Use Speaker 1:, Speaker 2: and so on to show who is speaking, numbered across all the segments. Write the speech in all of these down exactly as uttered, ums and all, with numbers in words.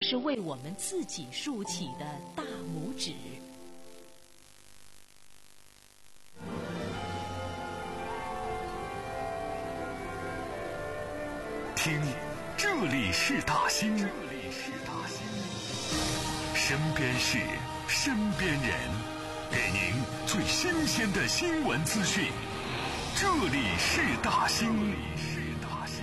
Speaker 1: 是为我们自己竖起的大拇指。
Speaker 2: 听，这里是大兴，这里是大兴，身边事，身边人，给您最新鲜的新闻资讯。这里是大兴，这里是大兴。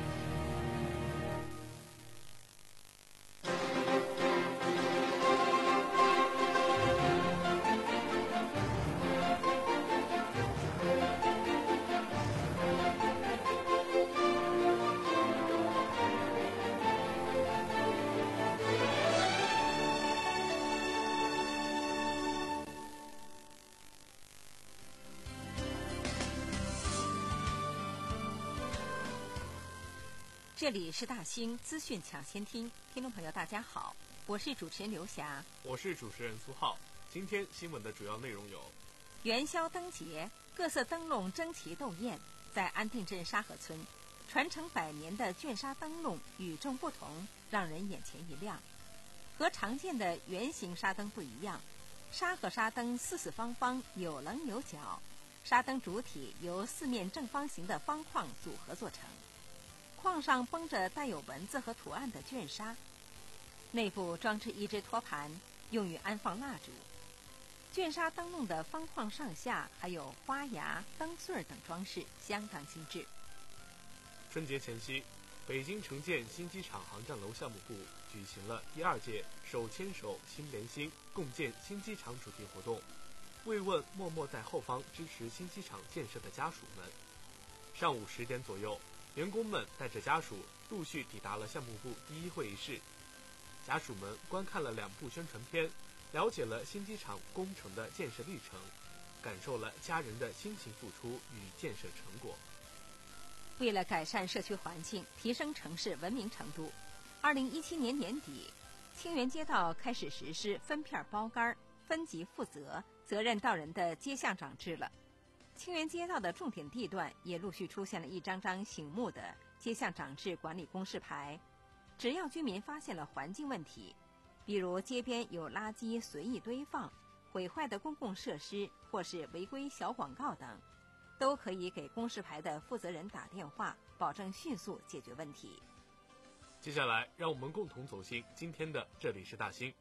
Speaker 3: 这里是大兴资讯抢先听，听众朋友大家好，我是主持人刘霞，
Speaker 4: 我是主持人苏浩。今天新闻的主要内容有：
Speaker 3: 元宵灯节，各色灯笼争奇斗艳，在安定镇沙河村，传承百年的卷纱灯笼与众不同，让人眼前一亮。和常见的圆形纱灯不一样，沙河纱灯四四方方，有棱有角，纱灯主体由四面正方形的方框组合做成。框上绷着带有文字和图案的卷纱，内部装置一只托盘，用于安放蜡烛。卷纱灯笼的方框上下还有花芽、灯穗等装饰，相当精致。
Speaker 4: 春节前夕，北京城建新机场航站楼项目部举行了第二届手牵手心连心共建新机场主题活动，慰问默默在后方支持新机场建设的家属们。上午十点左右，员工们带着家属陆续抵达了项目部第一会议室，家属们观看了两部宣传片，了解了新机场工程的建设历程，感受了家人的辛勤付出与建设成果。
Speaker 3: 为了改善社区环境，提升城市文明程度，二零一七年年底，清源街道开始实施分片包干、分级负责、责任到人的街巷长制了。清源街道的重点地段也陆续出现了一张张醒目的街巷长制管理公示牌，只要居民发现了环境问题，比如街边有垃圾随意堆放、毁坏的公共设施或是违规小广告等，都可以给公示牌的负责人打电话，保证迅速解决问题。
Speaker 4: 接下来让我们共同走进今天的这里是大兴。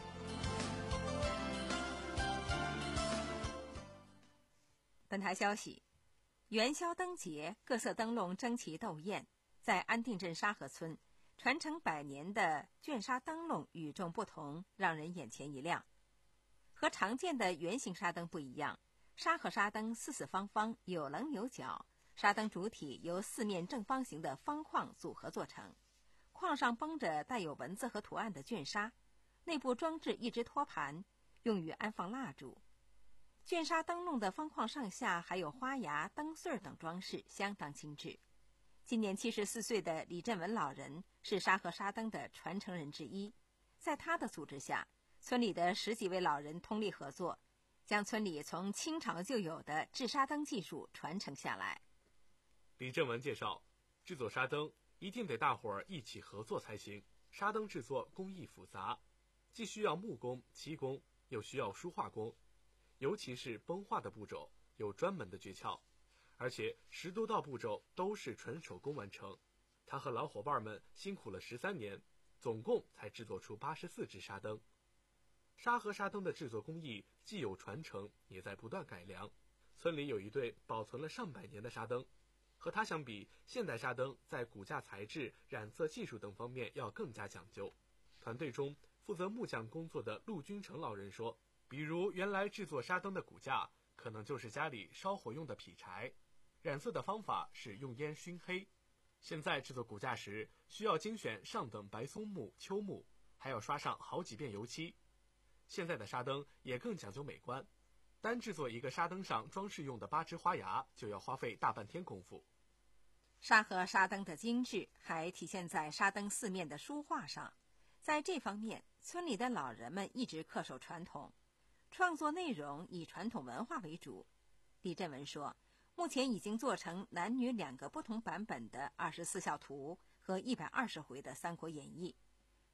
Speaker 3: 本台消息，元宵灯节，各色灯笼争奇斗艳，在安定镇沙河村，传承百年的卷纱灯笼与众不同，让人眼前一亮。和常见的圆形纱灯不一样，沙河纱灯四四方方，有棱有角，纱灯主体由四面正方形的方框组合做成，框上绷着带有文字和图案的卷纱，内部装置一只托盘，用于安放蜡烛。卷纱灯笼的方框上下还有花芽、灯穗等装饰，相当精致。今年七十四岁的李振文老人是沙河纱灯的传承人之一，在他的组织下，村里的十几位老人通力合作，将村里从清朝就有的制纱灯技术传承下来。
Speaker 4: 李振文介绍，制作纱灯一定得大伙儿一起合作才行。纱灯制作工艺复杂，既需要木工、漆工，又需要书画工，尤其是崩画的步骤有专门的诀窍，而且十多道步骤都是纯手工完成。他和老伙伴们辛苦了十三年，总共才制作出八十四只纱灯。沙河纱灯的制作工艺既有传承，也在不断改良。村里有一对保存了上百年的纱灯，和它相比，现代纱灯在骨架材质、染色技术等方面要更加讲究。团队中负责木匠工作的陆君成老人说，比如原来制作纱灯的骨架可能就是家里烧火用的劈柴，染色的方法是用烟熏黑。现在制作骨架时需要精选上等白松木、秋木，还要刷上好几遍油漆。现在的纱灯也更讲究美观，单制作一个纱灯上装饰用的八只花芽就要花费大半天功夫。
Speaker 3: 沙河纱灯的精致还体现在纱灯四面的书画上，在这方面村里的老人们一直恪守传统，创作内容以传统文化为主。李振文说，目前已经做成男女两个不同版本的二十四孝图和一百二十回的《三国演义》，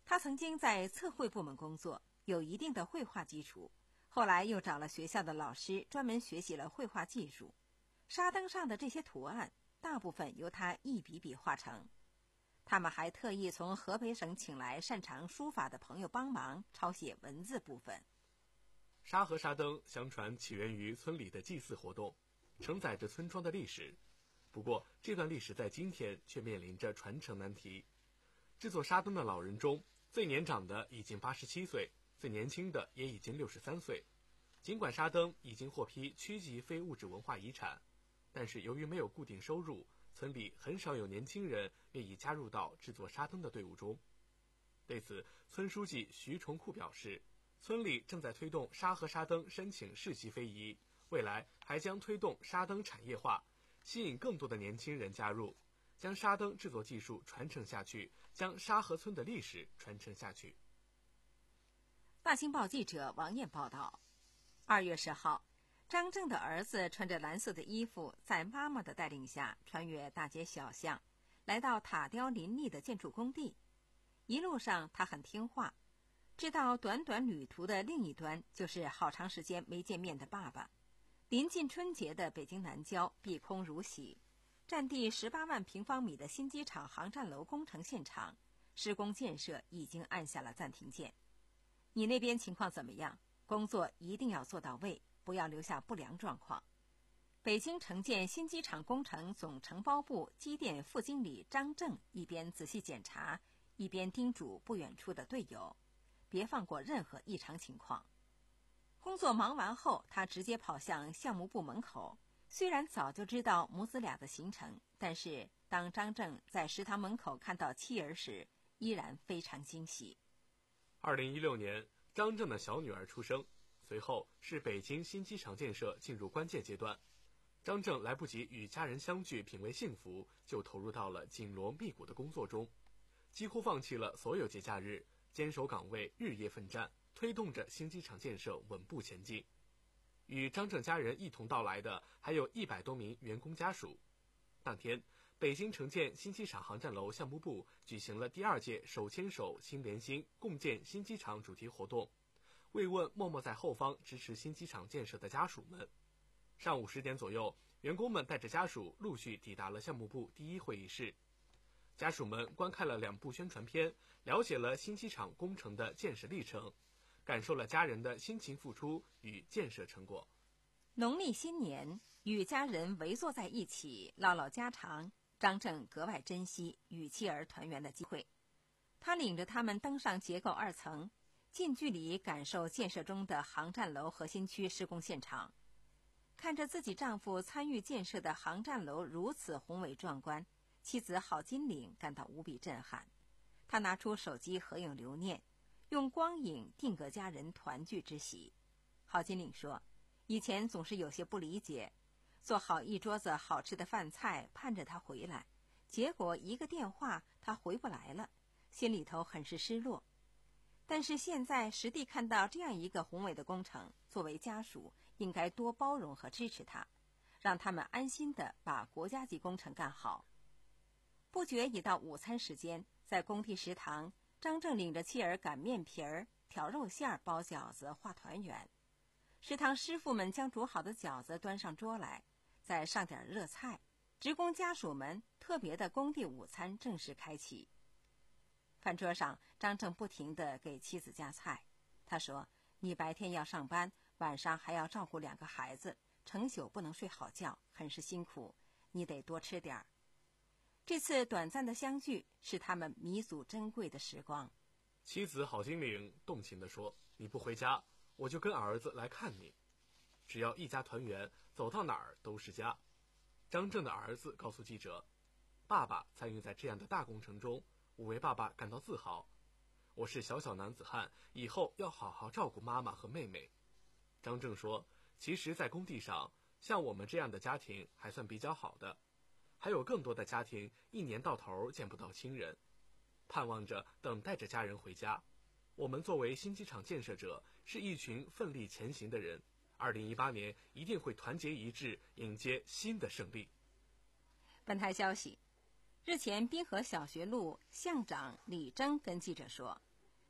Speaker 3: 他曾经在测绘部门工作，有一定的绘画基础，后来又找了学校的老师专门学习了绘画技术。沙灯上的这些图案大部分由他一笔笔画成。他们还特意从河北省请来擅长书法的朋友帮忙抄写文字部分。
Speaker 4: 沙河沙灯相传起源于村里的祭祀活动，承载着村庄的历史。不过这段历史在今天却面临着传承难题。制作沙灯的老人中，最年长的已经八十七岁，最年轻的也已经六十三岁。尽管沙灯已经获批区级非物质文化遗产，但是由于没有固定收入，村里很少有年轻人愿意加入到制作沙灯的队伍中。对此，村书记徐崇库表示，村里正在推动沙河沙灯申请市级非遗，未来还将推动沙灯产业化，吸引更多的年轻人加入，将沙灯制作技术传承下去，将沙河村的历史传承下去。
Speaker 3: 大新报记者王艳报道，二月十号，张正的儿子穿着蓝色的衣服，在妈妈的带领下穿越大街小巷，来到塔雕林立的建筑工地。一路上他很听话，知道短短旅途的另一端就是好长时间没见面的爸爸。临近春节的北京南郊碧空如洗，占地十八万平方米的新机场航站楼工程现场，施工建设已经按下了暂停键。你那边情况怎么样？工作一定要做到位，不要留下不良状况。北京城建新机场工程总承包部机电副经理张正一边仔细检查，一边叮嘱不远处的队友，别放过任何异常情况。工作忙完后，他直接跑向项目部门口。虽然早就知道母子俩的行程，但是当张正在食堂门口看到妻儿时，依然非常惊喜。
Speaker 4: 二零一六年，张正的小女儿出生，随后是北京新机场建设进入关键阶段。张正来不及与家人相聚品味幸福，就投入到了紧锣密鼓的工作中，几乎放弃了所有节假日，坚守岗位，日夜奋战，推动着新机场建设稳步前进。与张正家人一同到来的还有一百多名员工家属。当天，北京城建新机场航站楼项目部举行了第二届手牵手心连心共建新机场主题活动，慰问默默在后方支持新机场建设的家属们。上午十点左右，员工们带着家属陆续抵达了项目部第一会议室。家属们观看了两部宣传片，了解了新机场工程的建设历程，感受了家人的辛勤付出与建设成果。
Speaker 3: 农历新年，与家人围坐在一起唠唠家常，张正格外珍惜与妻儿团圆的机会。他领着他们登上结构二层，近距离感受建设中的航站楼核心区施工现场。看着自己丈夫参与建设的航站楼如此宏伟壮观，妻子郝金岭感到无比震撼。她拿出手机合影留念，用光影定格家人团聚之喜。郝金岭说，以前总是有些不理解，做好一桌子好吃的饭菜盼着他回来，结果一个电话他回不来了，心里头很是失落。但是现在实地看到这样一个宏伟的工程，作为家属应该多包容和支持他，让他们安心地把国家级工程干好。不觉已到午餐时间，在工地食堂，张正领着妻儿擀面皮儿、挑肉馅、包饺子、画团圆。食堂师傅们将煮好的饺子端上桌来，再上点热菜，职工家属们特别的工地午餐正式开启。饭桌上，张正不停地给妻子夹菜。他说，你白天要上班，晚上还要照顾两个孩子，成宿不能睡好觉，很是辛苦，你得多吃点儿。这次短暂的相聚是他们弥足珍贵的时光。
Speaker 4: 妻子郝金岭动情地说，你不回家，我就跟儿子来看你。只要一家团圆，走到哪儿都是家。张正的儿子告诉记者，爸爸参与在这样的大工程中，我为爸爸感到自豪。我是小小男子汉，以后要好好照顾妈妈和妹妹。张正说，其实在工地上，像我们这样的家庭还算比较好的，还有更多的家庭一年到头见不到亲人，盼望着等待着家人回家。我们作为新机场建设者，是一群奋力前行的人，二零一八年一定会团结一致，迎接新的胜利。
Speaker 3: 本台消息，日前滨河小学路校长李征跟记者说，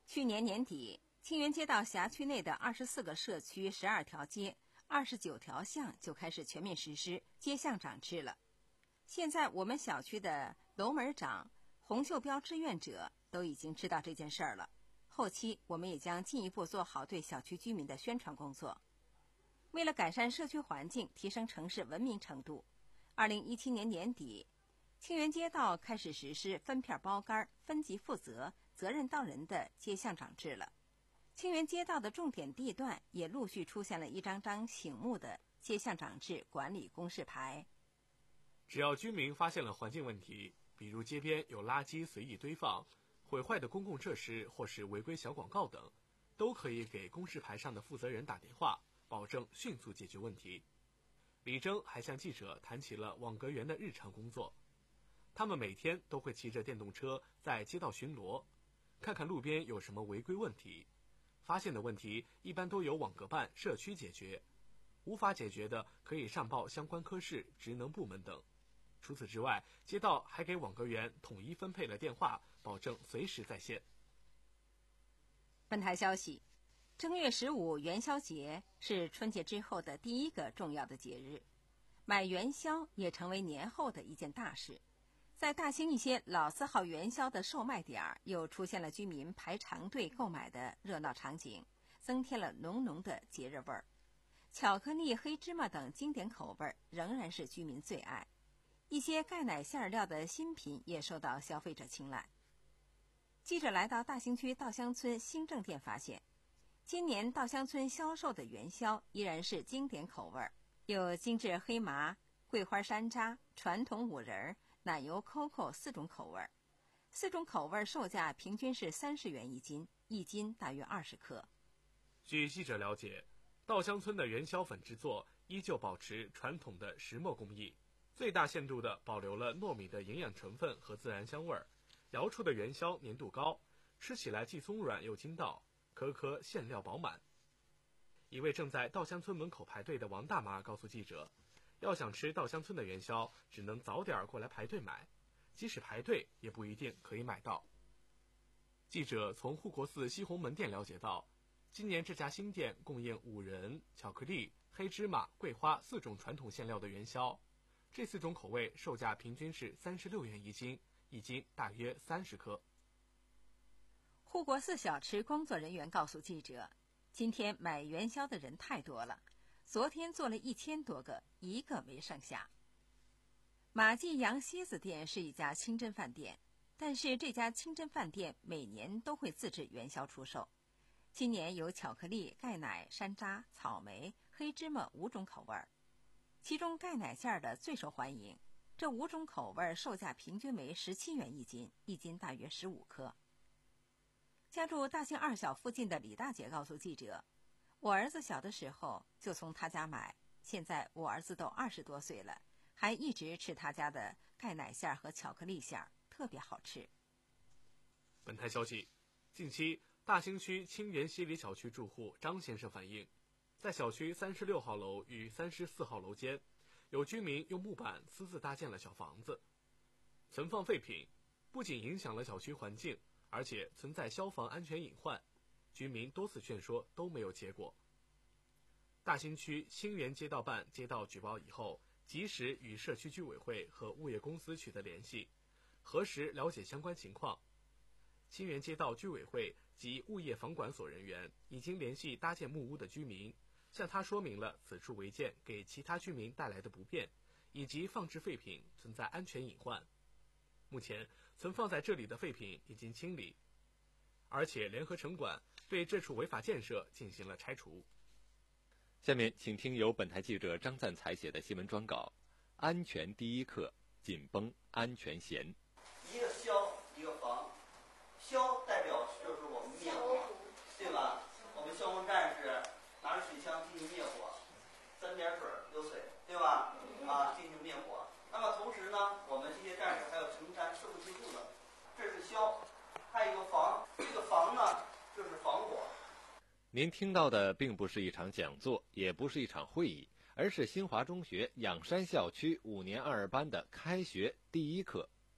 Speaker 3: 去年年底，清源街道辖区内的二十四个社区、十二条街、二十九条巷就开始全面实施街巷长制了。现在我们小区的楼门长、红袖标志愿者都已经知道这件事儿了。后期我们也将进一步做好对小区居民的宣传工作。为了改善社区环境，提升城市文明程度，二零一七年年底，清源街道开始实施分片包干、分级负责、责任到人的街巷长制了。清源街道的重点地段也陆续出现了一张张醒目的街巷长制管理公示牌。
Speaker 4: 只要居民发现了环境问题，比如街边有垃圾随意堆放、毁坏的公共设施或是违规小广告等，都可以给公示牌上的负责人打电话，保证迅速解决问题。李征还向记者谈起了网格员的日常工作。他们每天都会骑着电动车在街道巡逻，看看路边有什么违规问题。发现的问题一般都由网格办社区解决，无法解决的可以上报相关科室、职能部门等。除此之外，街道还给网格员统一分配了电话，保证随时在线。
Speaker 3: 本台消息，正月十五元宵节是春节之后的第一个重要的节日，买元宵也成为年后的一件大事。在大兴一些老字号元宵的售卖点儿，又出现了居民排长队购买的热闹场景，增添了浓浓的节日味儿。巧克力、黑芝麻等经典口味仍然是居民最爱，一些钙奶馅料的新品也受到消费者青睐。记者来到大兴区稻香村新正店，发现今年稻香村销售的元宵依然是经典口味，有精致黑麻、桂花山楂、传统五仁、奶油 C O C O 四种口味，四种口味售价平均是三十元一斤，一斤大约二十克。
Speaker 4: 据记者了解，稻香村的元宵粉制作依旧保持传统的石磨工艺，最大限度地保留了糯米的营养成分和自然香味儿，摇出的元宵粘度高，吃起来既松软又筋道，颗颗馅料饱满。一位正在稻香村门口排队的王大妈告诉记者，要想吃稻香村的元宵，只能早点过来排队买，即使排队也不一定可以买到。记者从护国寺西红门店了解到，今年这家新店供应五仁、巧克力、黑芝麻、桂花四种传统馅料的元宵，这四种口味售价平均是三十六元一斤，一斤大约三十颗。
Speaker 3: 护国寺小吃工作人员告诉记者，今天买元宵的人太多了，昨天做了一千多个，一个没剩下。马记羊蝎子店是一家清真饭店，但是这家清真饭店每年都会自制元宵出售。今年有巧克力、钙奶、山楂、草莓、黑芝麻五种口味，其中钙奶馅的最受欢迎。这五种口味售价平均为十七元一斤，一斤大约十五颗。家住大兴二小附近的李大姐告诉记者，我儿子小的时候就从他家买，现在我儿子都二十多岁了，还一直吃他家的钙奶馅和巧克力馅，特别好吃。
Speaker 4: 本台消息，近期大兴区清源西里小区住户张先生反映，在小区三十六号楼与三十四号楼间，有居民用木板私自搭建了小房子，存放废品，不仅影响了小区环境，而且存在消防安全隐患，居民多次劝说都没有结果。大兴区清源街道办接到举报以后，及时与社区居委会和物业公司取得联系，核实了解相关情况。清源街道居委会及物业房管所人员已经联系搭建木屋的居民，向他说明了此处违建给其他居民带来的不便，以及放置废品存在安全隐患。目前存放在这里的废品已经清理，而且联合城管对这处违法建设进行了拆除。
Speaker 5: 下面请听由本台记者张赞才写的新闻专稿，安全第一课，紧绷安全弦。
Speaker 6: 一个消，一个防。消代表就是我们灭火，对吧？我们消防战士拿着水枪进行灭火，三点水有水，对吧？啊，进行灭火。那么同时呢，我们这些战士还要承担社会救助的，这是消。还有一个防，这个防呢就是防火。
Speaker 5: 您听到的并不是一场讲座，也不是一场会议，而是新华中学仰山校区五年二班的开学第一课。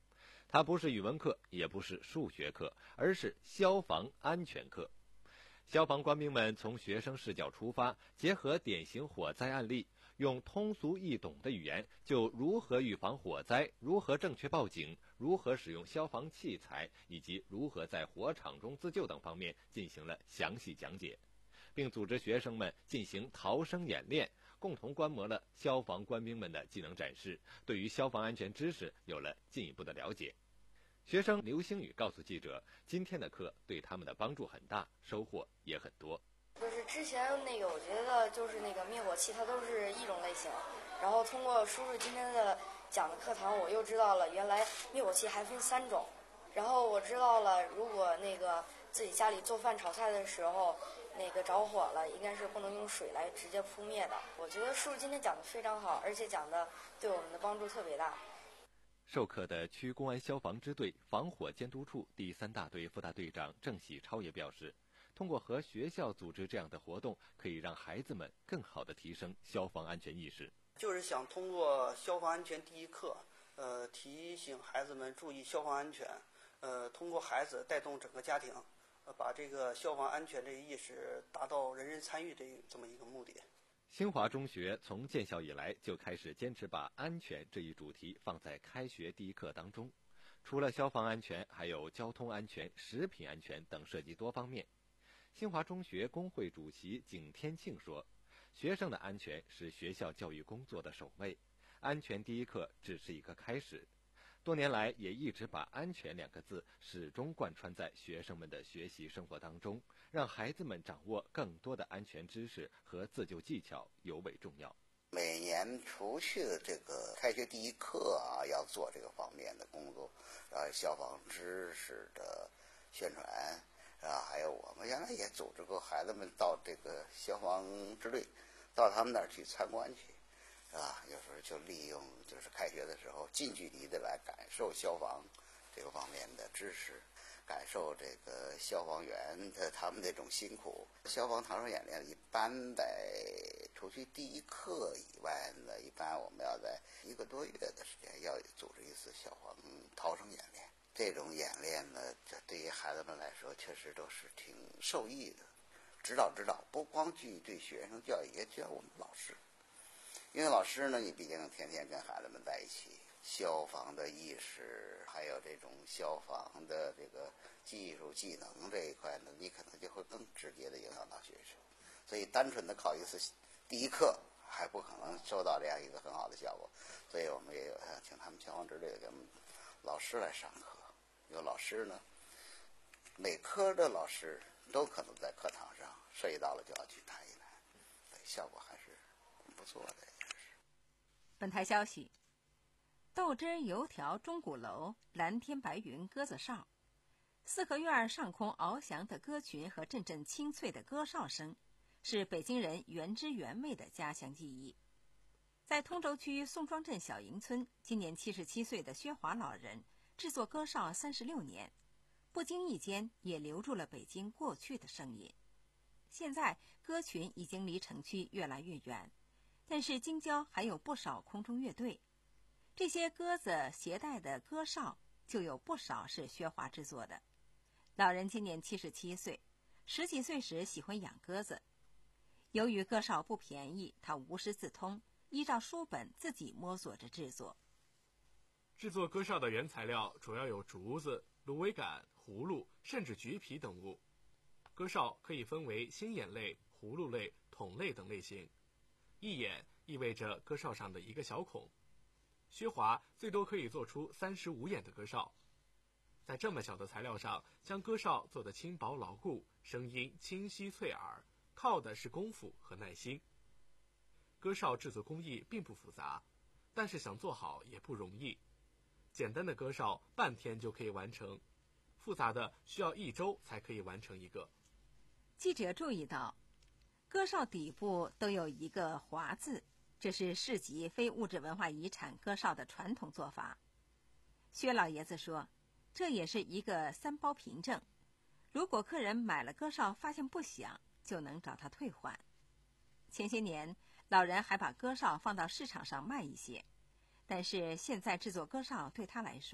Speaker 5: 它不是语文课，也不是数学课，而是消防安全课。消防官兵们从学生视角出发，结合典型火灾案例，用通俗易懂的语言，就如何预防火灾、如何正确报警、如何使用消防器材，以及如何在火场中自救等方面进行了详细讲解，并组织学生们进行逃生演练，共同观摩了消防官兵们的技能展示，对于消防安全知识有了进一步的了解。学生刘星宇告诉记者，今天的课对他们的帮助很大，收获也很多。
Speaker 7: 就是之前那个，我觉得就是那个灭火器，它都是一种类型。然后通过叔叔今天的讲的课堂，我又知道了原来灭火器还分三种。然后我知道了，如果那个自己家里做饭炒菜的时候，那个着火了，应该是不能用水来直接扑灭的。我觉得叔叔今天讲的非常好，而且讲的对我们的帮助特别大。
Speaker 5: 授课的区公安消防支队防火监督处第三大队副大队长郑喜超也表示，通过和学校组织这样的活动，可以让孩子们更好地提升消防安全意识。
Speaker 6: 就是想通过消防安全第一课，呃，提醒孩子们注意消防安全，呃，通过孩子带动整个家庭，呃，把这个消防安全这个意识达到人人参与这这么一个目的。
Speaker 5: 新华中学从建校以来就开始坚持把安全这一主题放在开学第一课当中，除了消防安全，还有交通安全、食品安全等，涉及多方面。新华中学工会主席景天庆说，学生的安全是学校教育工作的首位，安全第一课只是一个开始。多年来也一直把安全两个字始终贯穿在学生们的学习生活当中，让孩子们掌握更多的安全知识和自救技巧尤为重要。
Speaker 8: 每年除去的这个开学第一课啊，要做这个方面的工作，然后消防知识的宣传啊，还有我们原来也组织过孩子们到这个消防支队，到他们那儿去参观去。啊，有时候就利用就是开学的时候近距离的来感受消防这个方面的知识，感受这个消防员的他们这种辛苦。消防逃生演练一般在除去第一课以外呢，一般我们要在一个多月的时间要组织一次消防逃生演练。这种演练呢，这对于孩子们来说确实都是挺受益的。指导指导不光去对学生教育，也教我们老师。因为老师呢，你毕竟天天跟孩子们在一起，消防的意识，还有这种消防的这个技术技能这一块呢，你可能就会更直接的影响到学生。所以单纯的考一次第一课还不可能收到这样一个很好的效果。所以我们也有请他们消防支队给我们老师来上课。有老师呢，每科的老师都可能在课堂上涉及到了就要去谈一谈，所以效果还是不错的。
Speaker 3: 本台消息，豆汁油条钟鼓楼，蓝天白云鸽子哨，四合院上空翱翔的鸽群和阵阵清脆的鸽哨声，是北京人原汁原味的家乡记忆。在通州区宋庄镇小营村，今年七十七岁的薛华老人制作鸽哨三十六年，不经意间也留住了北京过去的声音。现在鸽群已经离城区越来越远，但是京郊还有不少空中乐队，这些鸽子携带的鸽哨就有不少是薛华制作的。老人今年七十七岁，十几岁时喜欢养鸽子。由于鸽哨不便宜，他无师自通，依照书本自己摸索着制作。
Speaker 4: 制作鸽哨的原材料主要有竹子、芦苇杆、葫芦，甚至橘皮等物。鸽哨可以分为心眼类、葫芦类、筒类等类型。一眼意味着鸽哨上的一个小孔。薛华最多可以做出三十五眼的鸽哨。在这么小的材料上，将鸽哨做得轻薄牢固，声音清晰脆耳，靠的是功夫和耐心。鸽哨制作工艺并不复杂，但是想做好也不容易。简单的鸽哨半天就可以完成，复杂的需要一周才可以完成一个。
Speaker 3: 记者注意到，鸽哨底部都有一个华字，这是市级非物质文化遗产鸽哨的传统做法。薛老爷子说，这也是一个三包凭证，如果客人买了鸽哨发现不响，就能找他退还。前些年老人还把鸽哨放到市场上卖一些，但是现在制作鸽哨对他来说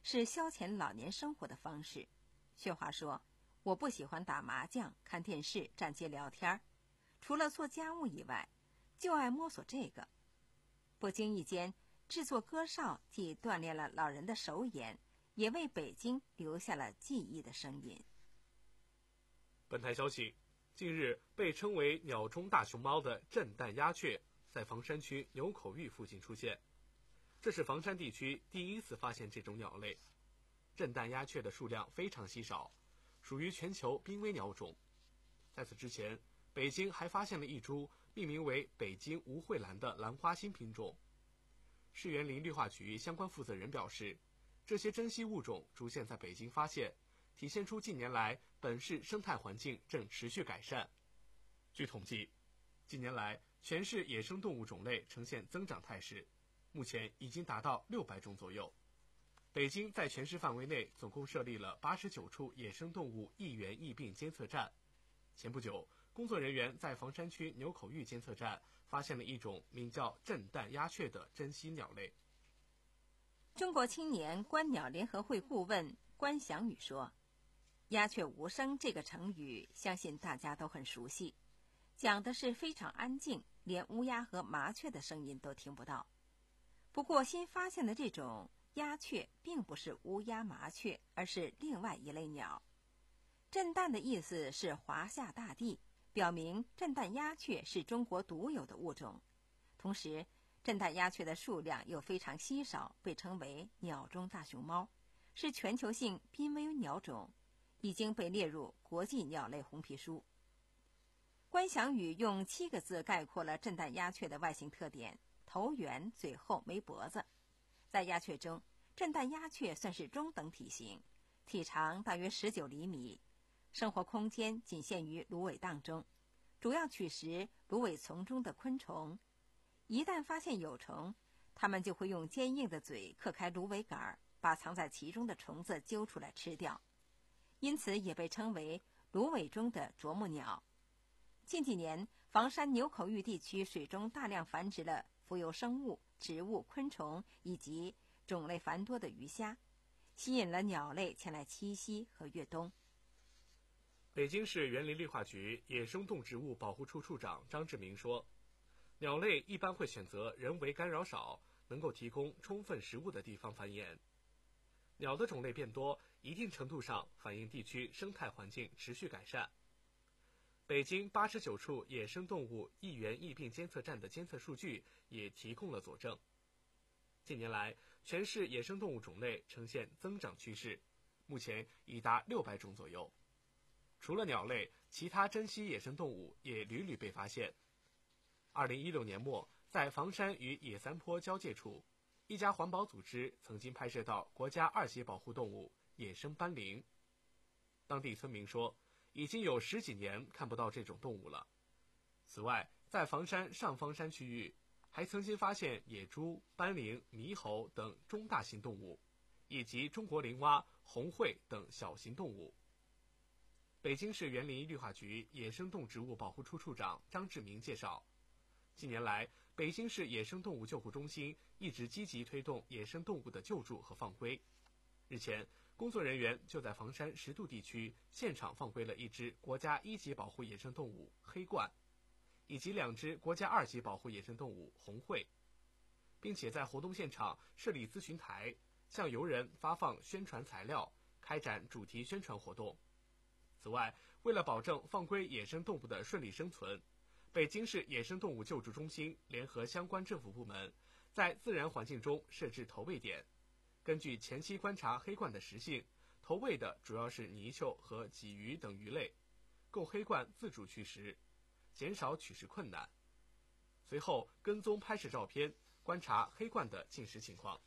Speaker 3: 是消遣老年生活的方式。薛华说：“我不喜欢打麻将、看电视、站街聊天，除了做家务以外，就爱摸索这个。”不经意间，制作歌哨既锻炼了老人的手眼，也为北京留下了记忆的声音。
Speaker 4: 本台消息，近日被称为鸟中大熊猫的震旦鸦雀在房山区牛口峪附近出现，这是房山地区第一次发现这种鸟类。震旦鸦雀的数量非常稀少，属于全球濒危鸟种。在此之前，北京还发现了一株命名为北京吴蕙兰的兰花新品种。市园林绿化局相关负责人表示，这些珍稀物种逐渐在北京发现，体现出近年来本市生态环境正持续改善。据统计，近年来全市野生动物种类呈现增长态势，目前已经达到六百种左右。北京在全市范围内总共设立了八十九处野生动物易源疫病监测站。前不久，工作人员在房山区牛口峪监测站发现了一种名叫震旦鸦雀的珍稀鸟类。
Speaker 3: 中国青年观鸟联合会顾问关祥宇说：“鸦雀无声这个成语，相信大家都很熟悉，讲的是非常安静，连乌鸦和麻雀的声音都听不到。不过新发现的这种鸦雀并不是乌鸦、麻雀，而是另外一类鸟。震旦的意思是华夏大地，表明震旦鸦雀是中国独有的物种。同时，震旦鸦雀的数量又非常稀少，被称为鸟中大熊猫，是全球性濒危鸟种，已经被列入国际鸟类红皮书。关祥宇用七个字概括了震旦鸦雀的外形特点：头圆、嘴厚、没脖子。在鸦雀中，震旦鸦雀算是中等体型，体长大约十九厘米，生活空间仅限于芦苇荡中，主要取食芦苇丛中的昆虫。一旦发现有虫，它们就会用坚硬的嘴嗑开芦苇杆，把藏在其中的虫子揪出来吃掉，因此也被称为芦苇中的啄木鸟。近几年，房山牛口峪地区水中大量繁殖了浮游生物、植物、昆虫以及种类繁多的鱼虾，吸引了鸟类前来栖息和越冬。
Speaker 4: 北京市园林绿化局野生动植物保护处处长张志明说，鸟类一般会选择人为干扰少、能够提供充分食物的地方繁衍。鸟的种类变多，一定程度上反映地区生态环境持续改善。北京八十九处野生动物易源疫病监测站的监测数据也提供了佐证。近年来，全市野生动物种类呈现增长趋势，目前已达六百种左右。除了鸟类，其他珍稀野生动物也屡屡被发现。二零一六年末，在房山与野三坡交界处，一家环保组织曾经拍摄到国家二级保护动物野生斑羚。当地村民说，已经有十几年看不到这种动物了。此外，在房山上方山区域，还曾经发现野猪、斑羚、猕猴等中大型动物，以及中国林蛙、红喙等小型动物。北京市园林绿化局野生动植物保护处处长张志明介绍，近年来，北京市野生动物救护中心一直积极推动野生动物的救助和放归。日前，工作人员就在房山十渡地区现场放归了一只国家一级保护野生动物黑鹳，以及两只国家二级保护野生动物红喙，并且在活动现场设立咨询台，向游人发放宣传材料，开展主题宣传活动。此外，为了保证放归野生动物的顺利生存，北京市野生动物救助中心联合相关政府部门，在自然环境中设置投喂点。根据前期观察黑鹳的食性，投喂的主要是泥鳅和鲫鱼等鱼类，供黑鹳自主取食，减少取食困难。随后跟踪拍摄照片，观察黑鹳的进食情况。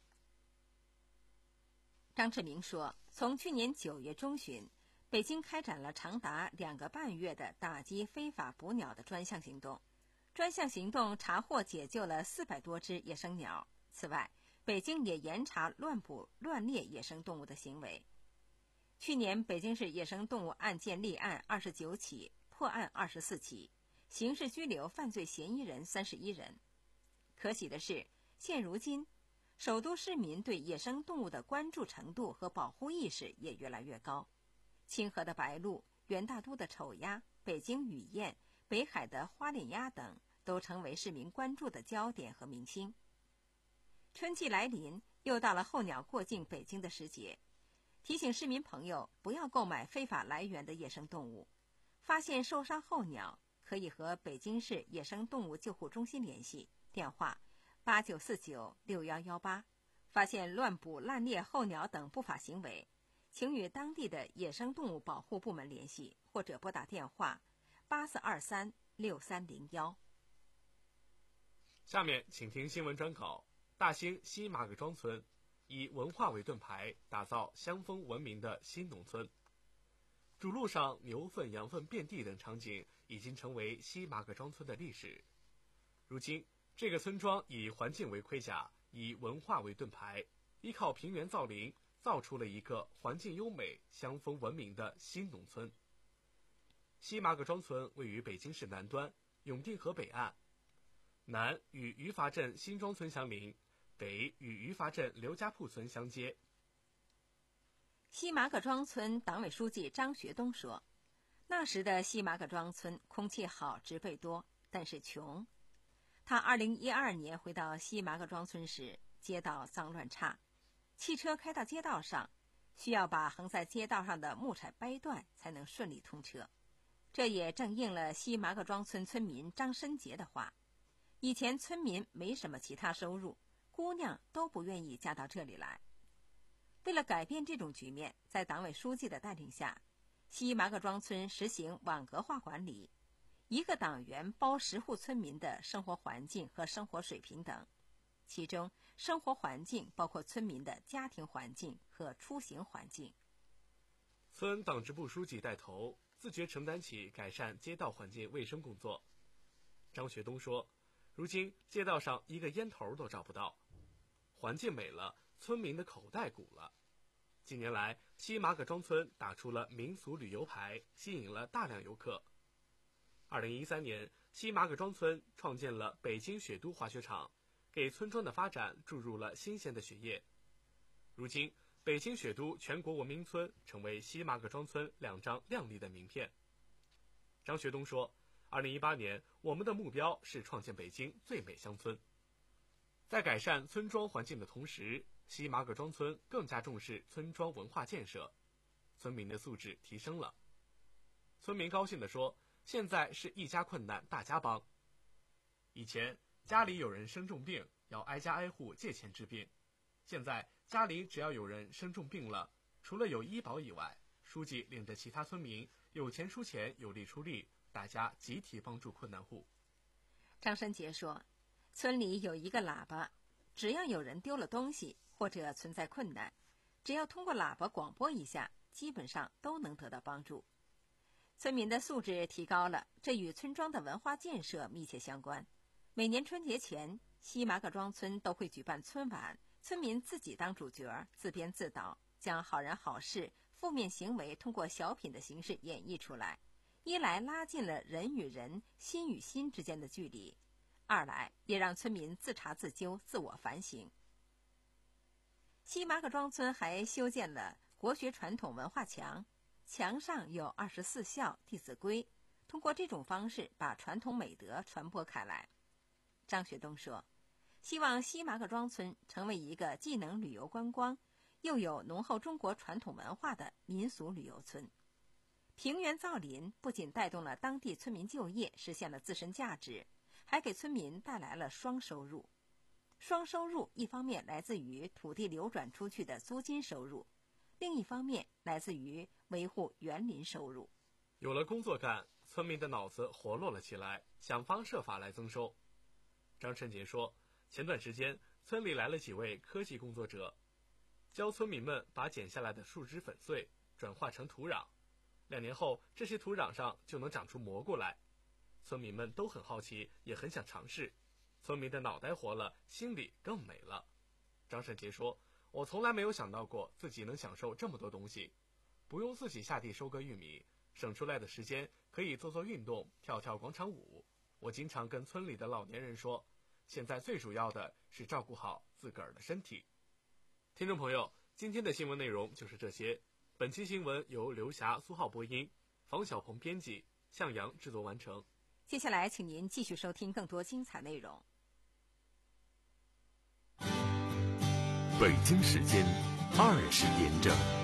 Speaker 3: 张志明说，从去年九月中旬，北京开展了长达两个半月的打击非法捕鸟的专项行动。专项行动查获解救了四百多只野生鸟。此外，北京也严查乱捕乱猎野生动物的行为。去年北京市野生动物案件立案二十九起，破案二十四起，刑事拘留犯罪嫌疑人三十一人。可喜的是，现如今首都市民对野生动物的关注程度和保护意识也越来越高。清河的白鹭、元大都的丑鸭、北京雨燕、北海的花脸鸭等都成为市民关注的焦点和明星。春季来临，又到了候鸟过境北京的时节，提醒市民朋友不要购买非法来源的野生动物。发现受伤候鸟，可以和北京市野生动物救护中心联系，电话八九四九六幺幺八。发现乱捕滥猎候鸟等不法行为，请与当地的野生动物保护部门联系，或者拨打电话八四二三六三零幺。
Speaker 4: 下面请听新闻专稿：大兴西马葛庄村以文化为盾牌，打造乡风文明的新农村。主路上牛粪、羊粪遍地等场景已经成为西马葛庄村的历史。如今，这个村庄以环境为盔甲，以文化为盾牌，依靠平原造林，造出了一个环境优美、乡风文明的新农村。西马葛庄村位于北京市南端，永定河北岸，南与余阀镇新庄村相邻，北与余阀镇刘家铺村相接。
Speaker 3: 西马葛庄村党委书记张学东说，那时的西马葛庄村空气好，植被多，但是穷。他二零一二年回到西马葛庄村时，街道脏乱差，汽车开到街道上，需要把横在街道上的木柴掰断才能顺利通车。这也正应了西马葛庄村村民张申杰的话，以前村民没什么其他收入，姑娘都不愿意嫁到这里来。为了改变这种局面，在党委书记的带领下，西马葛庄村实行网格化管理，一个党员包十户村民的生活环境和生活水平等，其中生活环境包括村民的家庭环境和出行环境。
Speaker 4: 村党支部书记带头，自觉承担起改善街道环境卫生工作。张学东说，如今街道上一个烟头都找不到，环境美了，村民的口袋鼓了。近年来，西马葛庄村打出了民俗旅游牌，吸引了大量游客。二零一三年，西马葛庄村创建了北京雪都滑雪场，给村庄的发展注入了新鲜的血液。如今，北京雪都全国文明村成为西马葛庄村两张亮丽的名片。张学东说，二零一八年，我们的目标是创建北京最美乡村。在改善村庄环境的同时，西马葛庄村更加重视村庄文化建设，村民的素质提升了。村民高兴地说，现在是一家困难大家帮。以前家里有人生重病，要挨家挨户借钱治病，现在家里只要有人生重病了，除了有医保以外，书记领着其他村民有钱出钱，有力出力，大家集体帮助困难户。
Speaker 3: 张申杰说，村里有一个喇叭，只要有人丢了东西或者存在困难，只要通过喇叭广播一下，基本上都能得到帮助。村民的素质提高了，这与村庄的文化建设密切相关。每年春节前，西马葛庄村都会举办村晚，村民自己当主角，自编自导，将好人好事、负面行为通过小品的形式演绎出来。一来拉近了人与人、心与心之间的距离，二来也让村民自查自纠、自我反省。西马葛庄村还修建了国学传统文化墙，墙上有二十四孝、弟子规，通过这种方式把传统美德传播开来。张学东说，希望西马葛庄村成为一个既能旅游观光，又有浓厚中国传统文化的民俗旅游村。平原造林不仅带动了当地村民就业，实现了自身价值，还给村民带来了双收入。双收入一方面来自于土地流转出去的租金收入，另一方面来自于维护园林收入。
Speaker 4: 有了工作干，村民的脑子活络了起来，想方设法来增收。张申杰说，前段时间村里来了几位科技工作者，教村民们把剪下来的树枝粉碎，转化成土壤。两年后，这些土壤上就能长出蘑菇来。村民们都很好奇，也很想尝试。村民的脑袋活了，心里更美了。张申杰说，我从来没有想到过自己能享受这么多东西，不用自己下地收割玉米，省出来的时间可以做做运动，跳跳广场舞。我经常跟村里的老年人说， 现在最主要的是照顾好自个儿的身体。听众朋友，今天的新闻内容就是这些。本期新闻由刘霞、苏浩播音，房小鹏编辑，向阳制作完成。
Speaker 3: 接下来，请您继续收听更多精彩内容。
Speaker 2: 北京时间二十点整。